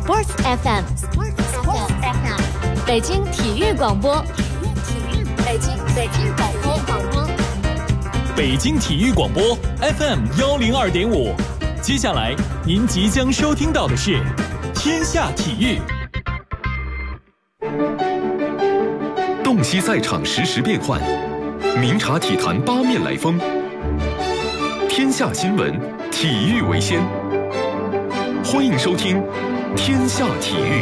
Sports FM， 北京体育广播，北京广播， 北京体育广播 FM102.5。接下来您即将收听到的是《天下体育》。 洞悉赛场实时变幻，明察体坛八面来风。天下新闻，体育为先。欢迎收听《天下体育》。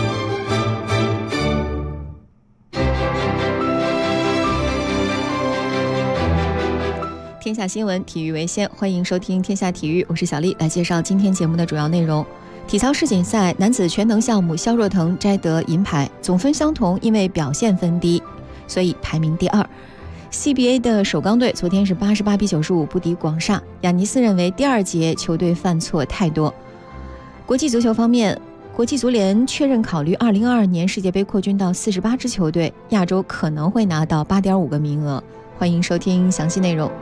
天下新闻，体育为先，欢迎收听《天下体育》，我是小丽，来介绍今天节目的主要内容。体操世锦赛男子全能项目，肖若腾摘得银牌，总分相同，因为表现分低，所以排名第二。CBA 的首钢队昨天是88比95不敌广厦，亚尼斯认为第二节球队犯错太多。国际足球方面，国际足联确认考虑2022年世界杯扩军到48支球队，亚洲可能会拿到8.5个名额。欢迎收听详细内容。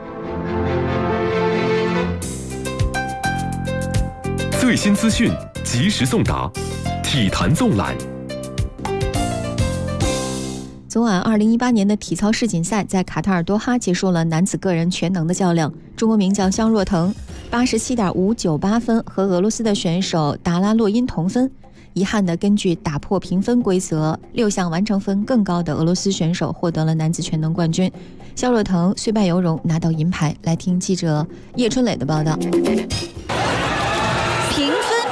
最新资讯，及时送达，体坛纵览。 昨晚2018年的体操世锦赛在卡塔尔多哈结束了男子个人全能的较量，中国名将肖若腾 87.598 分和俄罗斯的选手达拉洛因同分。遗憾的，根据打破评分规则，6项完成分更高的俄罗斯选手获得了男子全能冠军。肖若腾虽败犹荣，拿到银牌。来听记者叶春磊的报道。 评分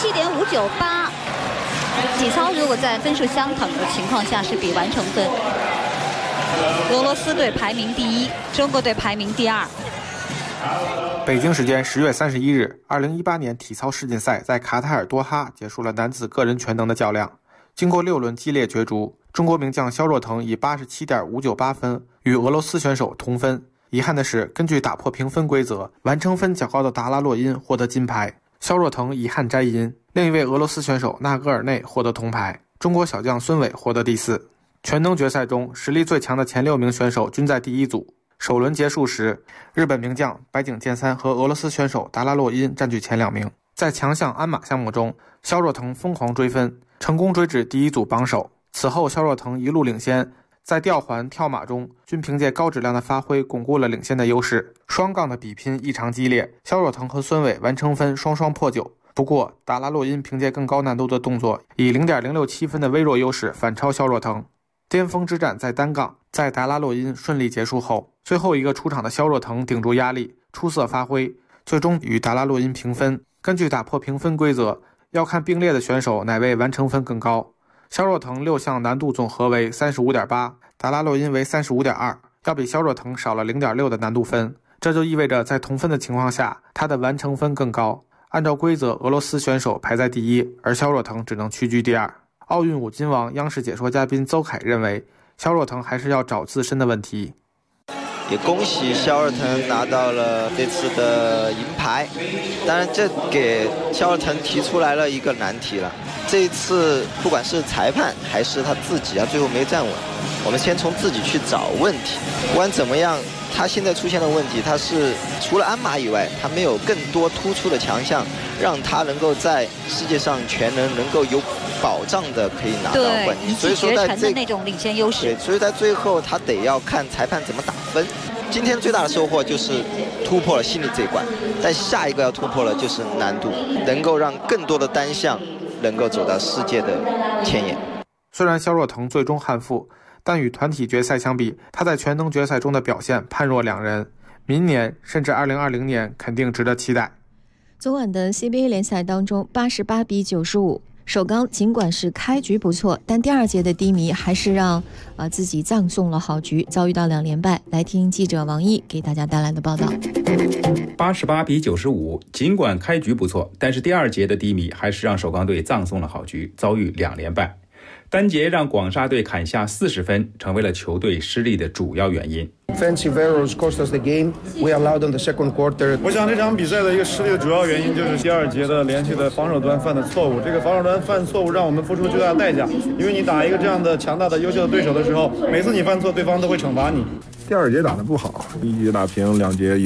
87.598。体操如果在分数相等的情况下是比完成分，俄罗斯队排名第一，中国队排名第二。 北京时间10月31日，2018年体操世锦赛在卡塔尔多哈结束了男子个人全能的较量。经过6轮激烈角逐，中国名将肖若腾以 87.598 分与俄罗斯选手同分。遗憾的是，根据打破评分规则，完成分较高的达拉洛因获得金牌，肖若腾遗憾摘银。另一位俄罗斯选手纳戈尔内获得铜牌，中国小将孙伟获得第四。全能决赛中，实力最强的前6名选手均在第一组。首轮结束时，日本名将白井健三和俄罗斯选手达拉洛因占据前2名。在强项鞍马项目中，肖若腾疯狂追分，成功追至第一组榜首。此后肖若腾一路领先，在吊环、跳马中均凭借高质量的发挥巩固了领先的优势。双杠的比拼异常激烈，肖若腾和孙伟完成分双双破9。不过达拉洛因凭借更高难度的动作，以 0.067 分的微弱优势反超肖若腾。巅峰之战在单杠，在达拉洛因顺利结束后，最后一个出场的肖若腾顶住压力，出色发挥，最终与达拉洛因平分。根据打破评分规则，要看并列的选手哪位完成分更高。肖若腾6项难度总和为 35.8， 达拉洛因为 35.2， 要比肖若腾少了 0.6 的难度分。这就意味着在同分的情况下，他的完成分更高。按照规则，俄罗斯选手排在第一，而肖若腾只能屈居第二。奥运5金王央视解说嘉宾邹凯认为，肖若腾还是要找自身的问题。 也恭喜肖若腾拿到了这次的银牌，当然这给肖若腾提出来了一个难题了。这一次不管是裁判还是他自己最后没站稳，我们先从自己去找问题。不管怎么样，他现在出现的问题，他是除了鞍马以外，他没有更多突出的强项，让他能够在世界上全能能够有保障的可以拿到冠军。所以说在的那种领先优势。 对，所以在最后他得要看裁判怎么打分。今天最大的收获就是突破了心理这一关，但下一个要突破的就是难度，能够让更多的单项能够走到世界的前沿。 虽然肖若腾最终憾负，但与团体决赛相比，他在全能决赛中的表现判若两人。明年甚至2020年肯定值得期待。 昨晚的 CBA 联赛当中，88比95，首钢尽管是开局不错，但第二节的低迷还是让自己葬送了好局，遭遇到2连败。来听记者王毅给大家带来的报道。 88比95，尽管开局不错，但是第二节的低迷还是让首钢队葬送了好局，遭遇2连败。单节让广厦队砍下40分，成为了球队失利的主要原因。 Defensive errors cost us the game. We allowed in the second quarter. 我想这场比赛的一个失利的主要原因就是第二节的连续的防守端犯的错误。这个防守端犯错误让我们付出巨大的代价，因为你打一个这样的强大的优秀的对手的时候，每次你犯错，对方都会惩罚你。 第二节打得不好，1节打平，2节赢，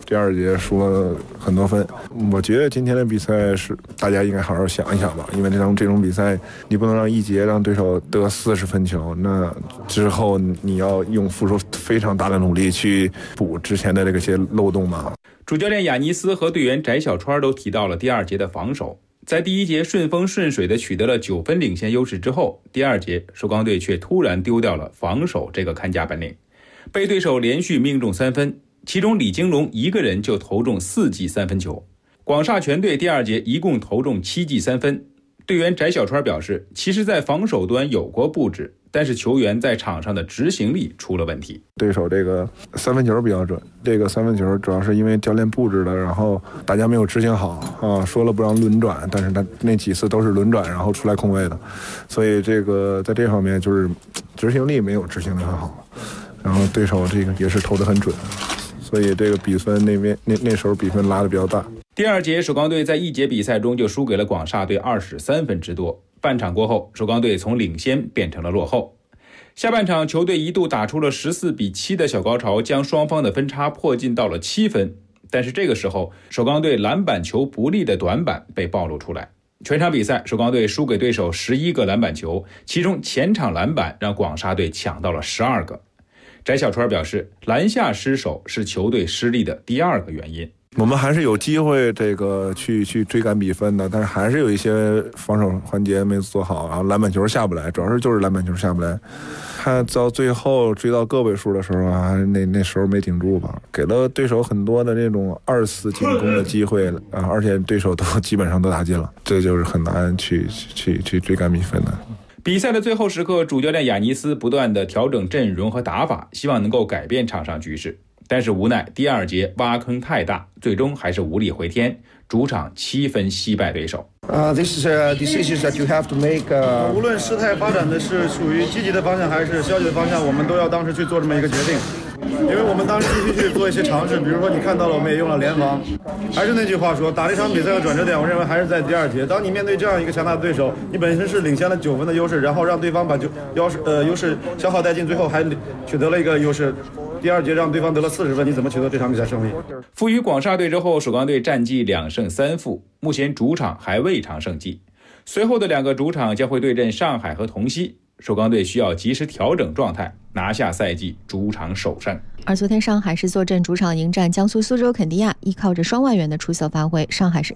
第二节输了很多分。我觉得今天的比赛是大家应该好好想一想吧，因为这种比赛你不能让一节让对手得40分球，那之后你要付出非常大的努力去补之前的这些漏洞嘛。 主教练亚尼斯和队员翟小川都提到了第二节的防守。在第一节顺风顺水地取得了9分领先优势之后，第二节首钢队却突然丢掉了防守这个看家本领，被对手连续命中3分，其中李金龙一个人就投中4记3分球。广厦全队第二节一共投中7记3分。队员翟小川表示，其实在防守端有过布置，但是球员在场上的执行力出了问题。 对手这个3分球比较准，这个3分球主要是因为教练布置了，然后大家没有执行好啊，说了不让轮转，但是他那几次都是轮转然后出来空位的，所以这个在这方面就是执行力没有执行得很好，然后对手这个也是投得很准，所以这个比分那时候比分拉得比较大。 第二节首钢队在一节比赛中就输给了广厦队23分之多，半场过后首钢队从领先变成了落后。下半场球队一度打出了14-7的小高潮，将双方的分差迫近到了7分，但是这个时候首钢队篮板球不利的短板被暴露出来。全场比赛首钢队输给对手11个篮板球，其中前场篮板让广厦队抢到了12个。翟小川表示，篮下失手是球队失利的第2个原因。 我们还是有机会去追赶比分的，但是还是有一些防守环节没做好，然后篮板球下不来，主要就是篮板球下不来。看到最后追到个位数的时候啊，那时候没顶住吧，给了对手很多的那种2次进攻的机会啊，而且对手基本上都打进了，这就是很难去追赶比分的。 比赛的最后时刻，主教练亚尼斯不断地调整阵容和打法，希望能够改变场上局势。但是无奈第二节挖坑太大，最终还是无力回天，主场7分惜败对手。 This is decisions that you have to make. 无论事态发展的是属于积极的方向还是消极的方向，我们都要当时去做这么一个决定。因为我们当时继续去做一些尝试，比如说你看到了，我们也用了联防。还是那句话说，打这场比赛的转折点，我认为还是在第二节。当你面对这样一个强大的对手，你本身是领先了9分的优势，然后让对方把优势消耗殆尽，最后还取得了一个优势。第二节让对方得了40分，你怎么取得这场比赛胜利？ 负于广厦队之后，首钢队战绩2胜3负，目前主场还未尝胜绩。随后的2个主场将会对阵上海和同曦，首钢队需要及时调整状态，拿下赛季主场首胜。 而昨天上海是坐镇主场迎战江苏苏州肯迪亚，依靠着双外援的出色发挥，上海是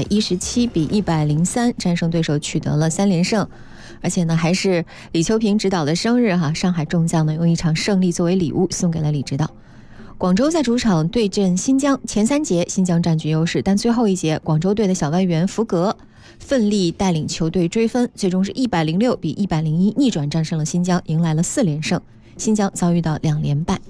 117-103战胜对手，取得了3连胜。而且呢，还是李秋平指导的生日哈，上海众将呢用一场胜利作为礼物送给了李指导。广州在主场对阵新疆，前3节新疆占据优势，但最后一节广州队的小外援福格奋力带领球队追分，最终是106-101逆转战胜了新疆，迎来了4连胜。新疆遭遇到2连败。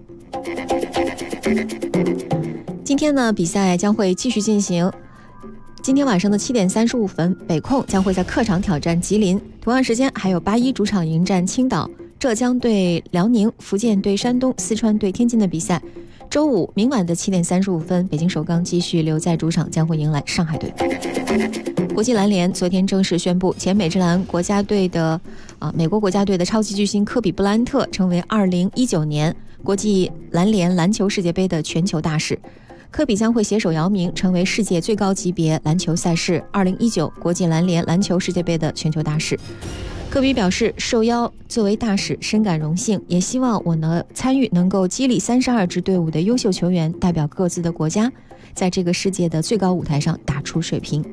今天呢，比赛将会继续进行。今天晚上的7点35分，北控将会在客场挑战吉林，同样时间还有81主场迎战青岛，浙江对辽宁，福建对山东，四川对天津的比赛。周五明晚的7点35分，北京首钢继续留在主场，将会迎来上海队。国际篮联昨天正式宣布，前美职篮国家队的美国国家队的超级巨星科比布莱恩特成为2019年国际篮联篮球世界杯的全球大使。科比将会携手姚明，成为世界最高级别篮球赛事2019国际篮联篮球世界杯的全球大使。科比表示，受邀作为大使深感荣幸，也希望我的参与能够激励32支队伍的优秀球员代表各自的国家，在这个世界的最高舞台上打出水平。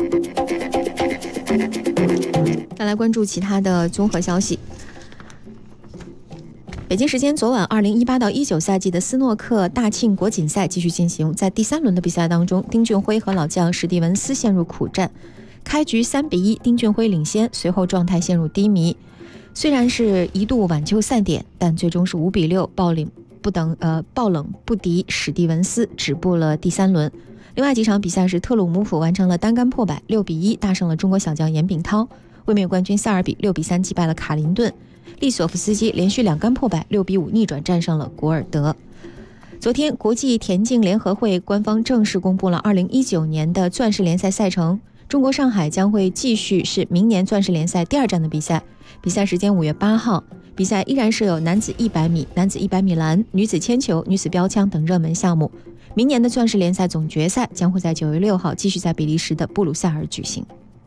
再来关注其他的综合消息。北京时间昨晚，2018-19赛季的斯诺克大庆国锦赛继续进行。在第3轮的比赛当中，丁俊晖和老将史蒂文斯陷入苦战，开局3-1，丁俊晖领先，随后状态陷入低迷。虽然是一度挽救赛点，但最终是5-6爆冷不敌史蒂文斯，止步了第3轮。另外几场比赛是特鲁姆普完成了单杆破百，6-1大胜了中国小将严炳涛；卫冕冠军萨尔比6-3击败了卡林顿。利索夫斯基连续2杆破百，6-5逆转战胜了古尔德。昨天，国际田径联合会官方正式公布了2019年的钻石联赛赛程。中国上海将会继续是明年钻石联赛第2站的比赛，比赛时间5月8号。比赛依然设有男子100米、男子100米栏、女子铅球、女子标枪等热门项目。 明年的钻石联赛总决赛将会在9月6号继续在比利时的布鲁塞尔举行。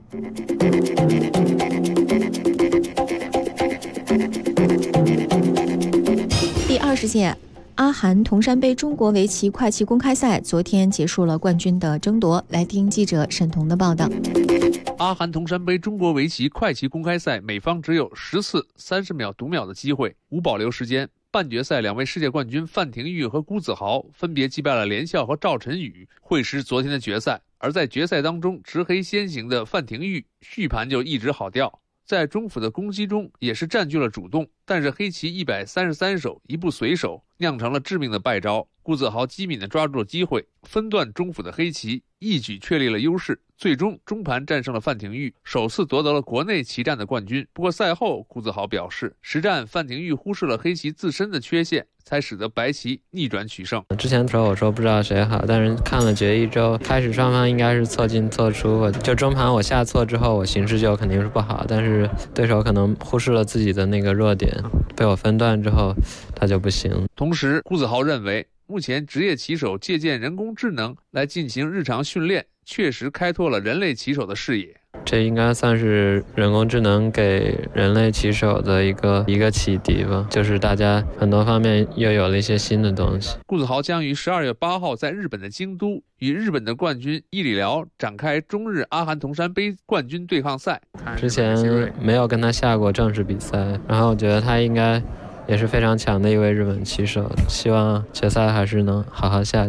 第20届阿含铜山杯中国围棋快棋公开赛昨天结束了冠军的争夺，来听记者沈彤的报道。 阿含铜山杯中国围棋快棋公开赛，每方只有10次30秒读秒的机会，无保留时间。半决赛2位世界冠军范廷钰和辜子豪分别击败了连笑和赵晨宇，会师昨天的决赛。而在决赛当中，执黑先行的范廷钰续盘就一直好调，在中府的攻击中也是占据了主动，但是黑棋133手一步随手，酿成了致命的败招。辜子豪机敏地抓住了机会，分段中府的黑棋，一举确立了优势，最终中盘战胜了范廷钰，首次夺得了国内棋战的冠军。不过赛后辜子豪表示，实战范廷钰忽视了黑棋自身的缺陷，才使得白棋逆转取胜。 之前我说不知道谁好，但是看了决议之后，开始双方应该是错进错出，就中盘我下错之后，我形势就肯定是不好，但是对手可能忽视了自己的那个弱点，被我分段之后他就不行。 同时辜子豪认为，目前职业棋手借鉴人工智能来进行日常训练，确实开拓了人类棋手的视野。 这应该算是人工智能给人类棋手的一个启迪吧，就是大家很多方面又有了一些新的东西。 辜子豪将于12月8号在日本的京都与日本的冠军伊里辽展开中日阿含铜山杯冠军对抗赛。 之前没有跟他下过正式比赛，然后我觉得他应该也是非常强的一位日本棋手，希望决赛还是能好好下。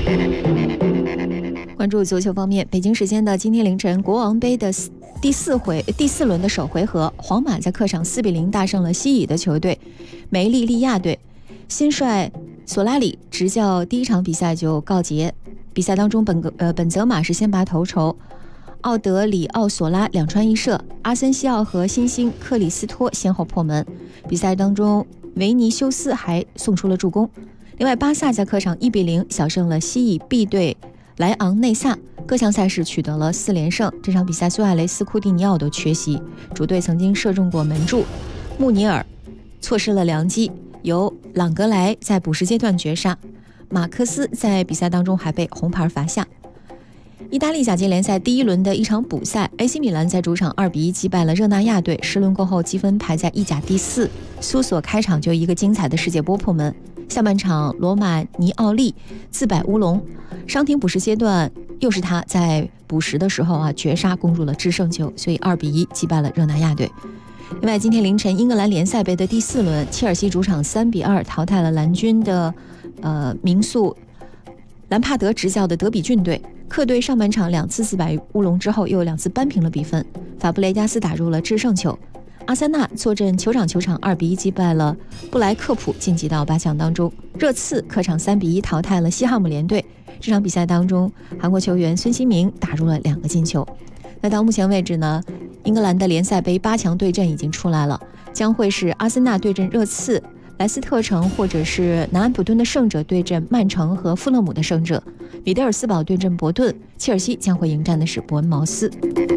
关注足球方面，北京时间的今天凌晨，国王杯的第4轮的首回合，皇马在客场4-0大胜了西乙的球队梅利利亚队。新帅索拉里执教第一场比赛就告捷。比赛当中本泽马是先拔头筹，奥德里奥索拉2传1射，阿森西奥和新星克里斯托先后破门。比赛当中维尼修斯还送出了助攻。另外巴萨在客场1-0小胜了西乙 B 队莱昂内萨，各项赛事取得了4连胜。这场比赛苏亚雷斯、库蒂尼奥都缺席，主队曾经射中过门柱穆尼尔错失了良机，由朗格莱在补时阶段绝杀，马克斯在比赛当中还被红牌罚下。意大利甲级联赛第一轮的一场补赛， AC 米兰在主场2-1击败了热那亚队，10轮过后积分排在意甲第4。苏索开场就一个精彩的世界波破门，下半场罗马尼奥利自摆乌龙，伤停补时阶段又是他在补时的时候绝杀攻入了制胜球，所以2-1击败了热那亚队。另外今天凌晨英格兰联赛杯的第4轮，切尔西主场3-2淘汰了蓝军的名宿兰帕德执教的德比郡队，客队上半场2次自摆乌龙之后又2次扳平了比分，法布雷加斯打入了制胜球。阿森纳坐镇球场2-1击败了布莱克普，晋级到8强当中。热刺客场3-1淘汰了西汉姆联队，这场比赛当中韩国球员孙兴民打入了2个进球。那到目前为止呢，英格兰的联赛杯8强对阵已经出来了，将会是阿森纳对阵热刺，莱斯特城或者是南安普顿的胜者对阵曼城和富勒姆的胜者，米德尔斯堡对阵伯顿，切尔西将会迎战的是伯恩茅斯。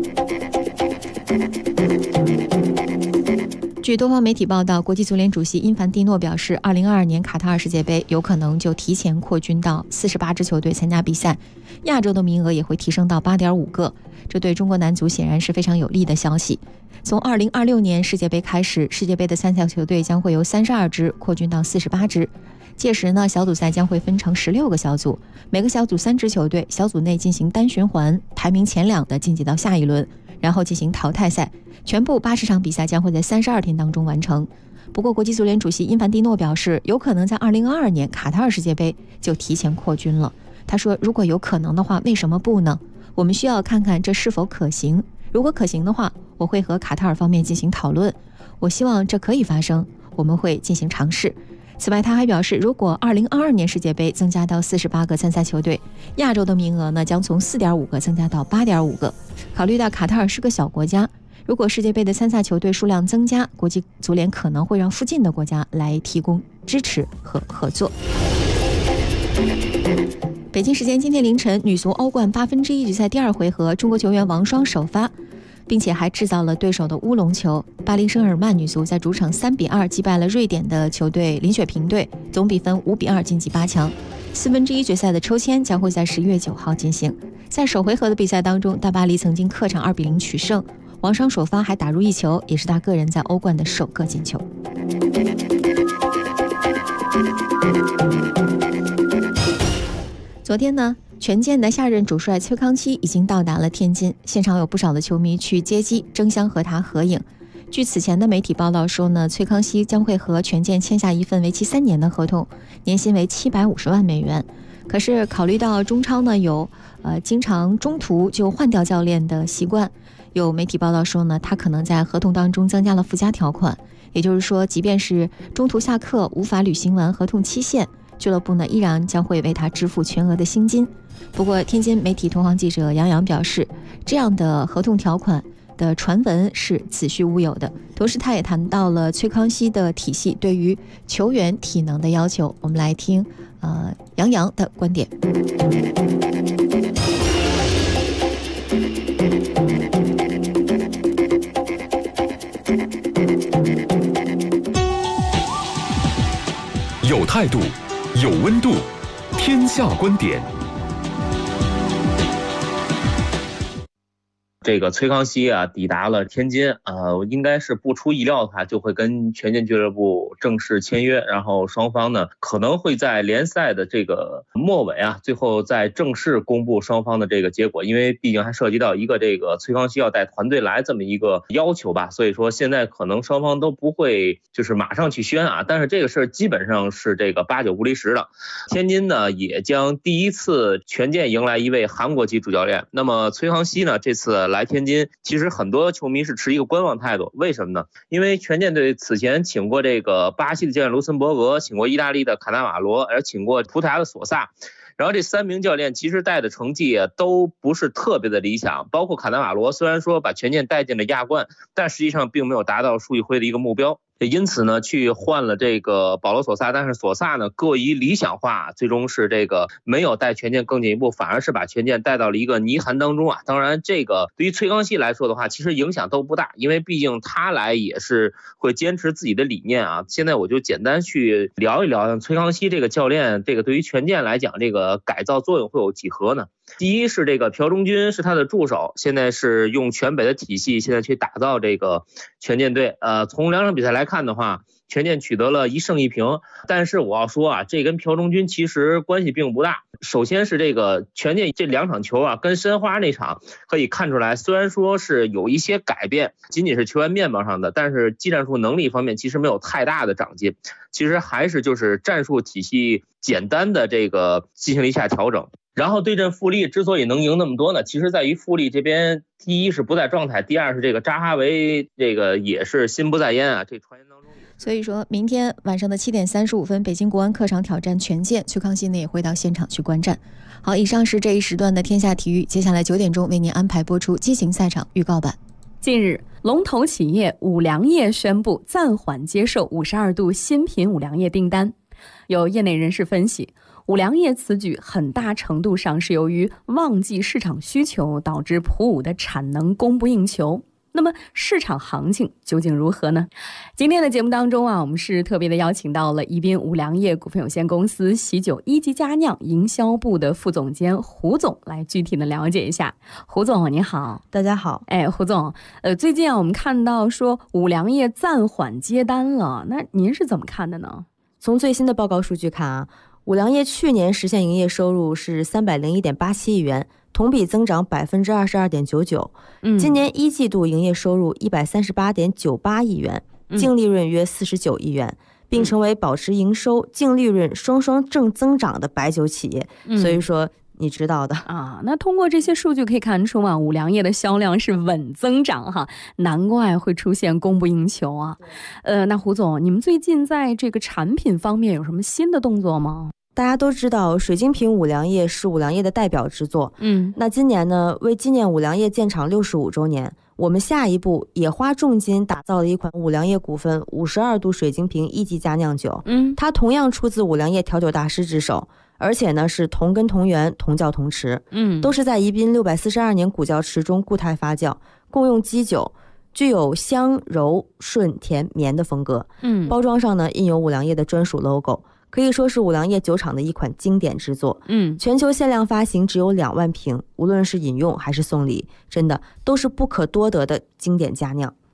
据多方媒体报道，国际足联主席因凡蒂诺表示，2022年卡塔尔世界杯有可能就提前扩军到48支球队参加比赛，亚洲的名额也会提升到8.5个，这对中国男足显然是非常有利的消息。从2026年世界杯开始，世界杯的参赛球队将会由32支扩军到48支，届时呢，小组赛将会分成16个小组，每个小组3支球队，小组内进行单循环，排名前2的晋级到下一轮，然后进行淘汰赛，全部80场比赛将会在32天当中完成。不过国际足联主席因凡蒂诺表示，有可能在2022年卡塔尔世界杯就提前扩军了。他说，如果有可能的话，为什么不呢？我们需要看看这是否可行，如果可行的话，我会和卡塔尔方面进行讨论，我希望这可以发生，我们会进行尝试。此外他还表示，如果2022年世界杯增加到48个参赛球队，亚洲的名额呢将从4.5个增加到8.5个。考虑到卡塔尔是个小国家，如果世界杯的参赛球队数量增加，国际足联可能会让附近的国家来提供支持和合作。北京时间今天凌晨，女足欧冠1/8决赛第2回合，中国球员王霜首发。 并且还制造了对手的乌龙球。巴黎圣日耳曼女足在主场3-2击败了瑞典的球队林雪平队，总比分5-2晋级8强。1/4决赛的抽签将会在10月9号进行。在首回合的比赛当中，大巴黎曾经客场2-0取胜，王霜首发还打入1球，也是他个人在欧冠的首个进球。昨天呢，权健的下任主帅崔康熙已经到达了天津，现场有不少的球迷去接机，争相和他合影。据此前的媒体报道说呢，崔康熙将会和权健签下一份为期3年的合同，年薪为750万美元。可是考虑到中超呢有经常中途就换掉教练的习惯，有媒体报道说呢，他可能在合同当中增加了附加条款，也就是说，即便是中途下课无法履行完合同期限，俱乐部呢依然将会为他支付全额的薪金。不过，天津媒体同行记者杨洋表示，这样的合同条款的传闻是子虚乌有的。同时，他也谈到了崔康熙的体系对于球员体能的要求。我们来听杨洋的观点。 有态度，有温度，天下观点。 这个崔康熙啊抵达了天津，应该是不出意料的话，就会跟权健俱乐部正式签约，然后双方呢可能会在联赛的这个末尾啊，最后再正式公布双方的这个结果，因为毕竟还涉及到一个这个崔康熙要带团队来这么一个要求吧，所以说现在可能双方都不会就是马上去宣啊，但是这个事儿基本上是这个8、9不离10的。天津呢也将第一次权健迎来一位韩国籍主教练，那么崔康熙呢这次来天津，其实很多球迷是持一个观望态度，为什么呢？因为权健队此前请过这个巴西的教练卢森伯格，请过意大利的卡纳瓦罗，而请过葡萄牙的索萨，然后这3名教练其实带的成绩都不是特别的理想，包括卡纳瓦罗虽然说把权健带进了亚冠，但实际上并没有达到树议会的一个目标，因此呢去换了这个保罗索萨，但是索萨呢过于理想化，最终是这个没有带权健更进一步，反而是把权健带到了一个泥潭当中啊。当然这个对于崔康熙来说的话，其实影响都不大，因为毕竟他来也是会坚持自己的理念啊。现在我就简单去聊一聊崔康熙这个教练，这个对于权健来讲，这个改造作用会有几何呢？第一是这个朴忠君是他的助手，现在是用全北的体系现在去打造这个权健队。从2场比赛来看的话，权健取得了1胜1平，但是我要说啊，这跟朴忠君其实关系并不大。首先是这个权健这2场球啊，跟申花那场可以看出来，虽然说是有一些改变，仅仅是球员面貌上的，但是技战术能力方面其实没有太大的长进，其实还是就是战术体系简单的这个进行了一下调整。然后对阵富力之所以能赢那么多呢，其实在于富力这边第一是不在状态，第二是这个扎哈维这个也是心不在焉啊，这传言当中。 所以说明天晚上的7点35分，北京国安客场挑战权健，崔康熙呢也会到现场去观战。好，以上是这一时段的天下体育，接下来9点钟为您安排播出激情赛场预告版。 近日，龙头企业五粮液宣布暂缓接受52度新品五粮液订单。有业内人士分析，五粮液此举很大程度上是由于旺季市场需求导致普五的产能供不应求。那么市场行情究竟如何呢？今天的节目当中啊，我们是特别的邀请到了宜宾五粮液股份有限公司喜酒一级佳酿营销部的副总监胡总来具体的了解一下。胡总您好。 大家好。 胡总，最近啊我们看到说五粮液暂缓接单了，那您是怎么看的呢？ 从最新的报告数据看啊，五粮液去年实现营业收入是301.87亿元，同比增长22.99%。今年1季度营业收入138.98亿元，净利润约49亿元，并成为保持营收、净利润双双正增长的白酒企业。所以说你知道的啊。那通过这些数据可以看出嘛，五粮液的销量是稳增长哈，难怪会出现供不应求啊。那胡总，你们最近在这个产品方面有什么新的动作吗？ 大家都知道水晶瓶五粮液是五粮液的代表之作。那今年呢，为纪念五粮液建厂65周年，我们下一步也花重金打造了一款五粮液股份52度水晶瓶一级佳酿酒。它同样出自五粮液调酒大师之手， 而且呢是同根同源、同窖同池，都是在宜宾642年古窖池中固态发酵，共用基酒，具有香、柔、顺、甜、绵的风格。包装上呢印有五粮液的专属 logo， 可以说是五粮液酒厂的一款经典之作。全球限量发行只有2万瓶，无论是饮用还是送礼，真的都是不可多得的经典佳酿。